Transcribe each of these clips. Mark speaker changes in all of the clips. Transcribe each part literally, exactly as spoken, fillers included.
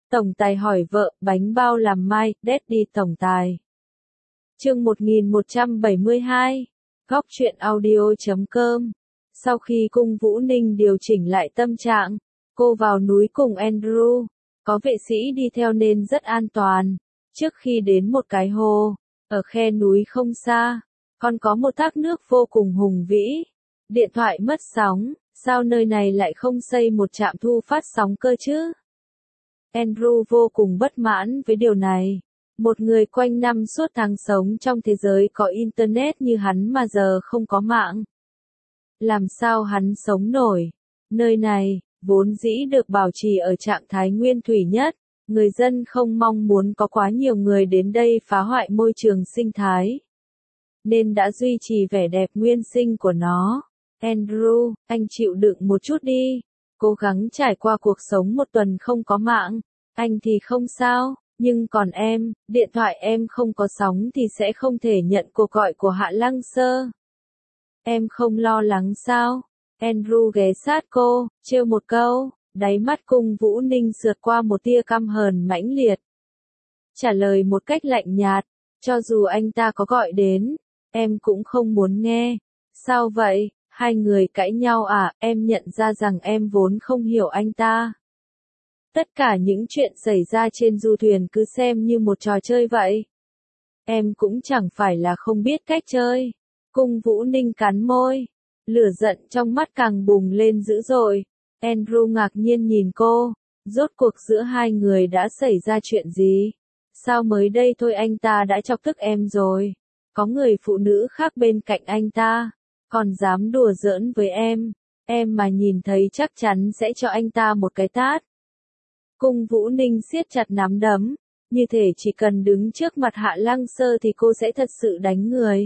Speaker 1: Tổng tài hỏi vợ, bánh bao làm mai, Daddy tổng tài. Chương một nghìn một trăm bảy mươi hai. Góc truyện audio chấm com. Sau khi cung Vũ Ninh điều chỉnh lại tâm trạng, cô vào núi cùng Andrew. Có vệ sĩ đi theo nên rất an toàn. Trước khi đến một cái hồ, ở khe núi không xa, còn có một thác nước vô cùng hùng vĩ. Điện thoại mất sóng, sao nơi này lại không xây một trạm thu phát sóng cơ chứ? Andrew vô cùng bất mãn với điều này. Một người quanh năm suốt tháng sống trong thế giới có Internet như hắn mà giờ không có mạng. Làm sao hắn sống nổi? Nơi này, vốn dĩ được bảo trì ở trạng thái nguyên thủy nhất. Người dân không mong muốn có quá nhiều người đến đây phá hoại môi trường sinh thái, nên đã duy trì vẻ đẹp nguyên sinh của nó. Andrew, anh chịu đựng một chút đi. Cố gắng trải qua cuộc sống một tuần không có mạng. Anh thì không sao, nhưng còn em, điện thoại em không có sóng thì sẽ không thể nhận cuộc gọi của Hạ Lăng Sơ. Em không lo lắng sao? Andrew ghé sát cô, trêu một câu. Đáy mắt cung Vũ Ninh sượt qua một tia căm hờn mãnh liệt. Trả lời một cách lạnh nhạt, cho dù anh ta có gọi đến, em cũng không muốn nghe. Sao vậy, hai người cãi nhau à? Em nhận ra rằng em vốn không hiểu anh ta. Tất cả những chuyện xảy ra trên du thuyền cứ xem như một trò chơi vậy. Em cũng chẳng phải là không biết cách chơi. Cung Vũ Ninh cắn môi, lửa giận trong mắt càng bùng lên dữ dội. Andrew ngạc nhiên nhìn cô, rốt cuộc giữa hai người đã xảy ra chuyện gì? Sao mới đây thôi anh ta đã chọc tức em rồi? Có người phụ nữ khác bên cạnh anh ta, còn dám đùa giỡn với em, em mà nhìn thấy chắc chắn sẽ cho anh ta một cái tát. Cung Vũ Ninh siết chặt nắm đấm, như thể chỉ cần đứng trước mặt Hạ Lăng Sơ thì cô sẽ thật sự đánh người.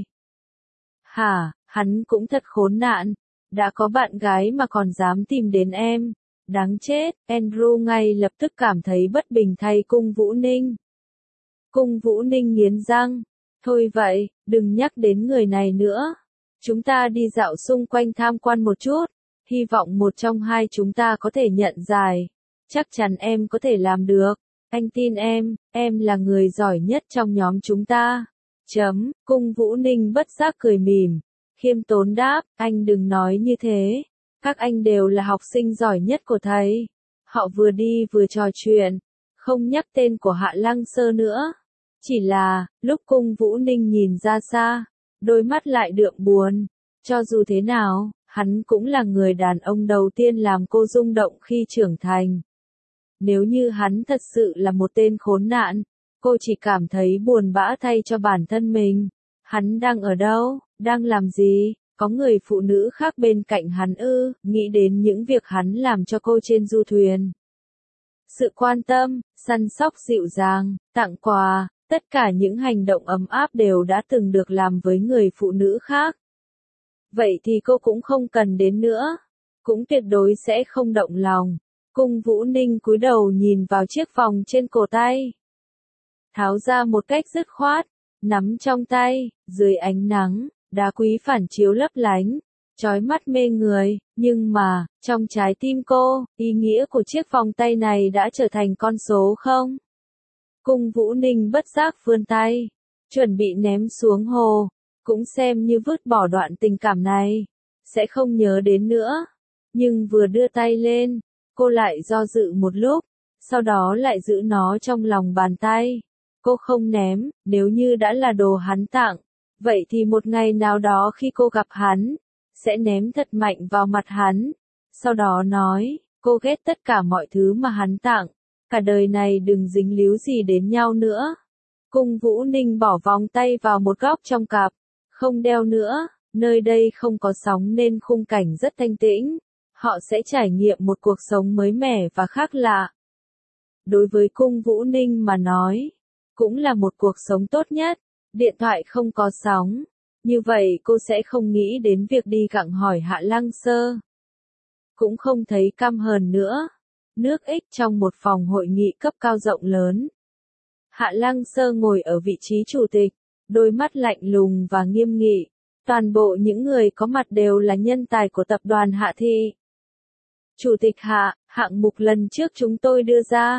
Speaker 1: Hả, hắn cũng thật khốn nạn. Đã có bạn gái mà còn dám tìm đến em. Đáng chết, Andrew ngay lập tức cảm thấy bất bình thay cung Vũ Ninh. Cung Vũ Ninh nghiến răng. Thôi vậy, đừng nhắc đến người này nữa. Chúng ta đi dạo xung quanh tham quan một chút. Hy vọng một trong hai chúng ta có thể nhận giải. Chắc chắn em có thể làm được. Anh tin em, em là người giỏi nhất trong nhóm chúng ta. Chấm, cung Vũ Ninh bất giác cười mỉm. Khiêm tốn đáp, anh đừng nói như thế. Các anh đều là học sinh giỏi nhất của thầy. Họ vừa đi vừa trò chuyện, không nhắc tên của Hạ Lăng Sơ nữa. Chỉ là, lúc cung Vũ Ninh nhìn ra xa, đôi mắt lại đượm buồn. Cho dù thế nào, hắn cũng là người đàn ông đầu tiên làm cô rung động khi trưởng thành. Nếu như hắn thật sự là một tên khốn nạn, cô chỉ cảm thấy buồn bã thay cho bản thân mình. Hắn đang ở đâu? Đang làm gì? Có người phụ nữ khác bên cạnh hắn ư? Nghĩ đến những việc hắn làm cho cô trên du thuyền. Sự quan tâm, săn sóc dịu dàng, tặng quà, tất cả những hành động ấm áp đều đã từng được làm với người phụ nữ khác. Vậy thì cô cũng không cần đến nữa. Cũng tuyệt đối sẽ không động lòng. Cung Vũ Ninh cúi đầu nhìn vào chiếc vòng trên cổ tay. Tháo ra một cách dứt khoát, nắm trong tay, dưới ánh nắng, đá quý phản chiếu lấp lánh, chói mắt mê người, nhưng mà, trong trái tim cô, ý nghĩa của chiếc vòng tay này đã trở thành con số không? Cung Vũ Ninh bất giác vươn tay, chuẩn bị ném xuống hồ, cũng xem như vứt bỏ đoạn tình cảm này, sẽ không nhớ đến nữa. Nhưng vừa đưa tay lên, cô lại do dự một lúc, sau đó lại giữ nó trong lòng bàn tay. Cô không ném, nếu như đã là đồ hắn tặng, vậy thì một ngày nào đó khi cô gặp hắn, sẽ ném thật mạnh vào mặt hắn. Sau đó nói, cô ghét tất cả mọi thứ mà hắn tặng, cả đời này đừng dính líu gì đến nhau nữa. Cung Vũ Ninh bỏ vòng tay vào một góc trong cặp, không đeo nữa, nơi đây không có sóng nên khung cảnh rất thanh tĩnh. Họ sẽ trải nghiệm một cuộc sống mới mẻ và khác lạ. Đối với cung Vũ Ninh mà nói, cũng là một cuộc sống tốt nhất. Điện thoại không có sóng, như vậy cô sẽ không nghĩ đến việc đi gặng hỏi Hạ Lăng Sơ. Cũng không thấy căm hờn nữa. Nước ích trong một phòng hội nghị cấp cao rộng lớn. Hạ Lăng Sơ ngồi ở vị trí chủ tịch, đôi mắt lạnh lùng và nghiêm nghị. Toàn bộ những người có mặt đều là nhân tài của tập đoàn Hạ Thị. Chủ tịch Hạ, hạng mục lần trước chúng tôi đưa ra,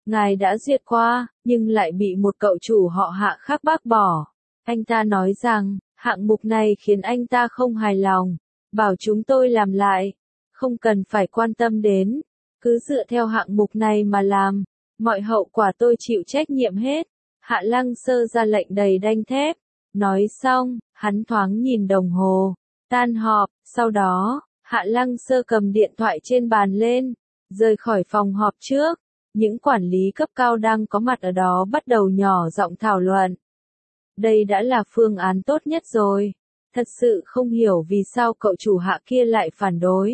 Speaker 1: ngài đã duyệt qua, nhưng lại bị một cậu chủ họ Hạ khác bác bỏ. Anh ta nói rằng, hạng mục này khiến anh ta không hài lòng, bảo chúng tôi làm lại, không cần phải quan tâm đến, cứ dựa theo hạng mục này mà làm, mọi hậu quả tôi chịu trách nhiệm hết. Hạ Lăng Sơ ra lệnh đầy đanh thép, nói xong, hắn thoáng nhìn đồng hồ, tan họp, sau đó, Hạ Lăng Sơ cầm điện thoại trên bàn lên, rời khỏi phòng họp trước, những quản lý cấp cao đang có mặt ở đó bắt đầu nhỏ giọng thảo luận. Đây đã là phương án tốt nhất rồi, thật sự không hiểu vì sao cậu chủ Hạ kia lại phản đối.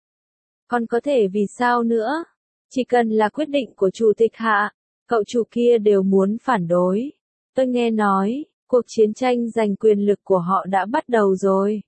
Speaker 1: Còn có thể vì sao nữa, chỉ cần là quyết định của chủ tịch Hạ, cậu chủ kia đều muốn phản đối. Tôi nghe nói, cuộc chiến tranh giành quyền lực của họ đã bắt đầu rồi.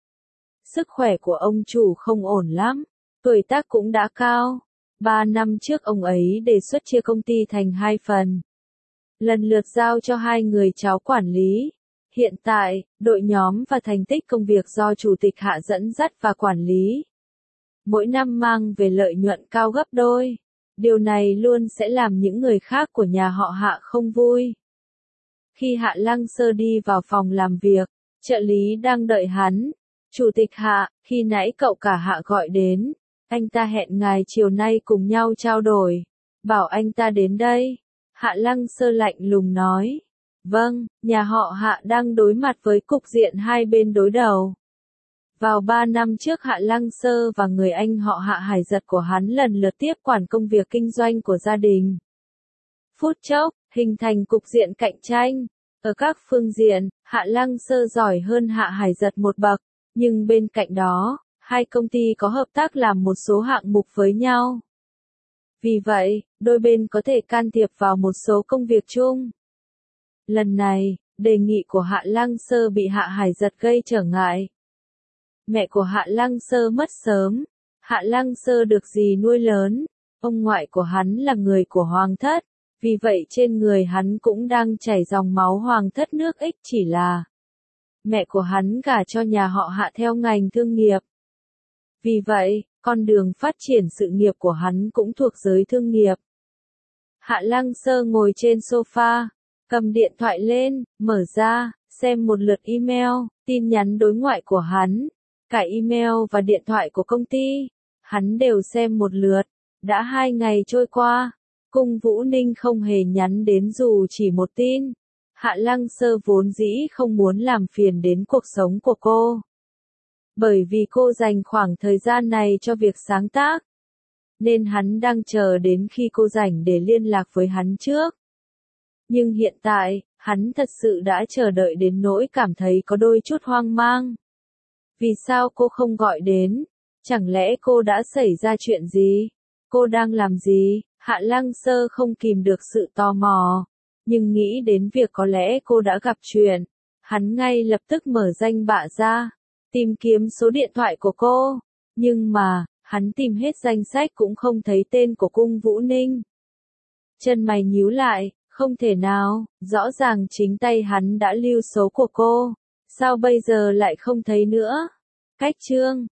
Speaker 1: Sức khỏe của ông chủ không ổn lắm, tuổi tác cũng đã cao. Ba năm trước ông ấy đề xuất chia công ty thành hai phần. Lần lượt giao cho hai người cháu quản lý. Hiện tại, đội nhóm và thành tích công việc do chủ tịch Hạ dẫn dắt và quản lý. Mỗi năm mang về lợi nhuận cao gấp đôi. Điều này luôn sẽ làm những người khác của nhà họ Hạ không vui. Khi Hạ Lăng Sơ đi vào phòng làm việc, trợ lý đang đợi hắn. Chủ tịch Hạ, khi nãy cậu cả Hạ gọi đến, anh ta hẹn ngài chiều nay cùng nhau trao đổi, bảo anh ta đến đây. Hạ Lăng Sơ lạnh lùng nói, vâng, nhà họ Hạ đang đối mặt với cục diện hai bên đối đầu. Vào ba năm trước Hạ Lăng Sơ và người anh họ Hạ Hải Giật của hắn lần lượt tiếp quản công việc kinh doanh của gia đình. Phút chốc, hình thành cục diện cạnh tranh. Ở các phương diện, Hạ Lăng Sơ giỏi hơn Hạ Hải Giật một bậc, nhưng bên cạnh đó, hai công ty có hợp tác làm một số hạng mục với nhau. Vì vậy, đôi bên có thể can thiệp vào một số công việc chung. Lần này, đề nghị của Hạ Lăng Sơ bị Hạ Hải Giật gây trở ngại. Mẹ của Hạ Lăng Sơ mất sớm, Hạ Lăng Sơ được dì nuôi lớn, ông ngoại của hắn là người của Hoàng thất, vì vậy trên người hắn cũng đang chảy dòng máu Hoàng thất nước ích, chỉ là mẹ của hắn gả cho nhà họ Hạ theo ngành thương nghiệp. Vì vậy, con đường phát triển sự nghiệp của hắn cũng thuộc giới thương nghiệp. Hạ Lăng Sơ ngồi trên sofa, cầm điện thoại lên, mở ra, xem một lượt email, tin nhắn đối ngoại của hắn, cả email và điện thoại của công ty, hắn đều xem một lượt. Đã hai ngày trôi qua, Cung Vũ Ninh không hề nhắn đến dù chỉ một tin. Hạ Lăng Sơ vốn dĩ không muốn làm phiền đến cuộc sống của cô. Bởi vì cô dành khoảng thời gian này cho việc sáng tác. Nên hắn đang chờ đến khi cô rảnh để liên lạc với hắn trước. Nhưng hiện tại, hắn thật sự đã chờ đợi đến nỗi cảm thấy có đôi chút hoang mang. Vì sao cô không gọi đến? Chẳng lẽ cô đã xảy ra chuyện gì? Cô đang làm gì? Hạ Lăng Sơ không kìm được sự tò mò. Nhưng nghĩ đến việc có lẽ cô đã gặp chuyện. Hắn ngay lập tức mở danh bạ ra. Tìm kiếm số điện thoại của cô. Nhưng mà, hắn tìm hết danh sách cũng không thấy tên của Cung Vũ Ninh. Chân mày nhíu lại, không thể nào, rõ ràng chính tay hắn đã lưu số của cô. Sao bây giờ lại không thấy nữa? Cách chương